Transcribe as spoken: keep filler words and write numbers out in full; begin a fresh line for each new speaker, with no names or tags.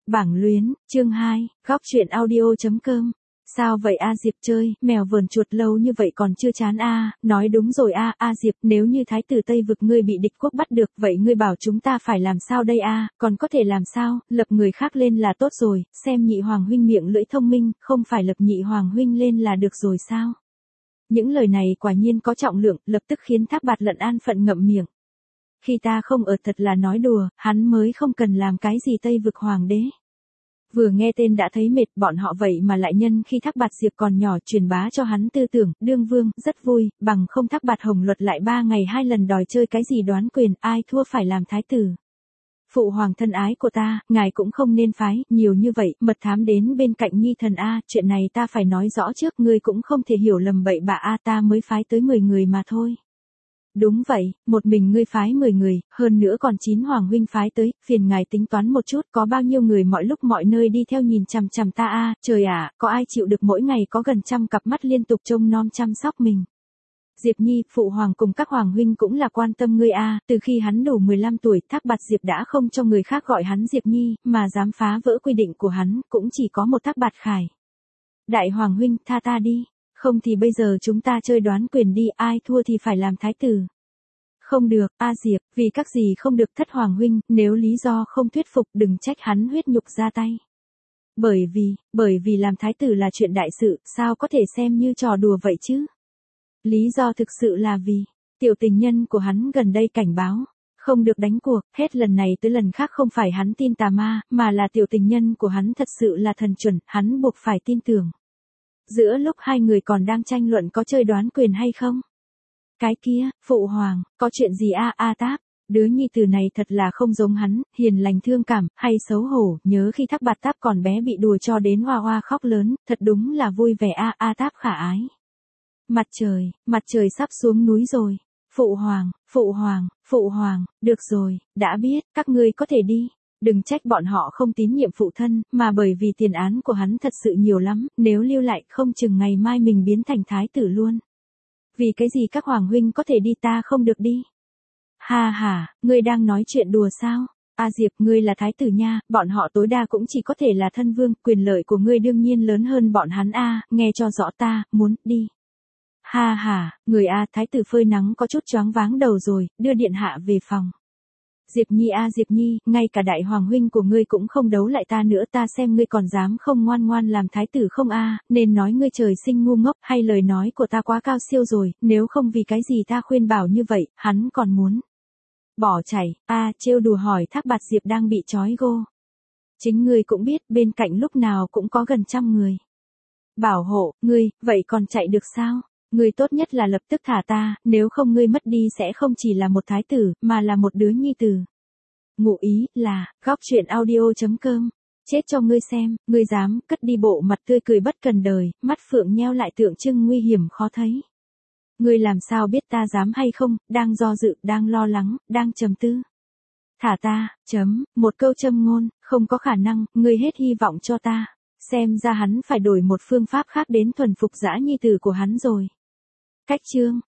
Bảng luyến, chương hai, góc truyện audio.com. Sao vậy A Diệp chơi, mèo vờn chuột lâu như vậy còn chưa chán a? Nói đúng rồi a, A Diệp, nếu như thái tử Tây vực ngươi bị địch quốc bắt được, vậy ngươi bảo chúng ta phải làm sao đây a? Còn có thể làm sao, lập người khác lên là tốt rồi, xem nhị hoàng huynh miệng lưỡi thông minh, không phải lập nhị hoàng huynh lên là được rồi sao? Những lời này quả nhiên có trọng lượng, lập tức khiến Thác Bạt Lận an phận ngậm miệng. Khi ta không ở thật là nói đùa, hắn mới không cần làm cái gì Tây vực hoàng đế. Vừa nghe tên đã thấy mệt, bọn họ vậy mà lại nhân khi Thác Bạt Diệp còn nhỏ truyền bá cho hắn tư tưởng, đương vương, rất vui, bằng không Thác Bạt Hồng Luật lại ba ngày hai lần đòi chơi cái gì đoán quyền, ai thua phải làm thái tử. Phụ hoàng thân ái của ta, ngài cũng không nên phái, nhiều như vậy, mật thám đến bên cạnh nhi thần a, chuyện này ta phải nói rõ trước, ngươi cũng không thể hiểu lầm bậy bạ a, ta mới phái tới mười người mà thôi. Đúng vậy, một mình ngươi phái mười người, hơn nữa còn chín hoàng huynh phái tới, phiền ngài tính toán một chút, có bao nhiêu người mọi lúc mọi nơi đi theo nhìn chằm chằm ta a, trời ạ, có ai chịu được mỗi ngày có gần trăm cặp mắt liên tục trông nom chăm sóc mình. Diệp Nhi, phụ hoàng cùng các hoàng huynh cũng là quan tâm ngươi a, từ khi hắn đủ mười lăm tuổi, Thác Bạt Diệp đã không cho người khác gọi hắn Diệp Nhi, mà dám phá vỡ quy định của hắn, cũng chỉ có một Thác Bạt Khải. Đại hoàng huynh, tha ta đi. Không thì bây giờ chúng ta chơi đoán quyền đi, ai thua thì phải làm thái tử. Không được, A Diệp, vì các gì không được thất hoàng huynh, nếu lý do không thuyết phục đừng trách hắn huyết nhục ra tay. Bởi vì, bởi vì làm thái tử là chuyện đại sự, sao có thể xem như trò đùa vậy chứ? Lý do thực sự là vì, tiểu tình nhân của hắn gần đây cảnh báo, không được đánh cuộc, hết lần này tới lần khác không phải hắn tin tà ma, mà là tiểu tình nhân của hắn thật sự là thần chuẩn, hắn buộc phải tin tưởng. Giữa lúc hai người còn đang tranh luận có chơi đoán quyền hay không? Cái kia, phụ hoàng, có chuyện gì a a Táp? Đứa nhi tử này thật là không giống hắn, hiền lành thương cảm, hay xấu hổ, nhớ khi Thác Bạt Táp còn bé bị đùa cho đến hoa hoa khóc lớn, thật đúng là vui vẻ a a Táp khả ái. Mặt trời, mặt trời sắp xuống núi rồi. Phụ hoàng, phụ hoàng, phụ hoàng, được rồi, đã biết, các ngươi có thể đi. Đừng trách bọn họ không tín nhiệm phụ thân, mà bởi vì tiền án của hắn thật sự nhiều lắm, nếu lưu lại không chừng ngày mai mình biến thành thái tử luôn. Vì cái gì các hoàng huynh có thể đi ta không được đi? Ha ha, ngươi đang nói chuyện đùa sao? A Diệp, ngươi là thái tử nha, bọn họ tối đa cũng chỉ có thể là thân vương, quyền lợi của ngươi đương nhiên lớn hơn bọn hắn a, nghe cho rõ ta, muốn, đi. Ha ha, người a, thái tử phơi nắng có chút choáng váng đầu rồi, đưa điện hạ về phòng. Diệp Nhi a Diệp Nhi, ngay cả đại hoàng huynh của ngươi cũng không đấu lại ta nữa, ta xem ngươi còn dám không ngoan ngoan làm thái tử không a, nên nói ngươi trời sinh ngu ngốc, hay lời nói của ta quá cao siêu rồi, nếu không vì cái gì ta khuyên bảo như vậy, hắn còn muốn bỏ chạy, a, trêu đùa hỏi Thác Bạt Diệp đang bị trói gô. Chính ngươi cũng biết, bên cạnh lúc nào cũng có gần trăm người bảo hộ, ngươi, vậy còn chạy được sao? Ngươi tốt nhất là lập tức thả ta, nếu không ngươi mất đi sẽ không chỉ là một thái tử, mà là một đứa nhi tử. Ngụ ý, là, góc truyện audio.com. Chết cho ngươi xem, ngươi dám, cất đi bộ mặt tươi cười bất cần đời, mắt phượng nheo lại tượng trưng nguy hiểm khó thấy. Ngươi làm sao biết ta dám hay không, đang do dự, đang lo lắng, đang trầm tư. Thả ta, chấm, một câu châm ngôn, không có khả năng, ngươi hết hy vọng cho ta. Xem ra hắn phải đổi một phương pháp khác đến thuần phục dã nhi tử của hắn rồi. Cách chương.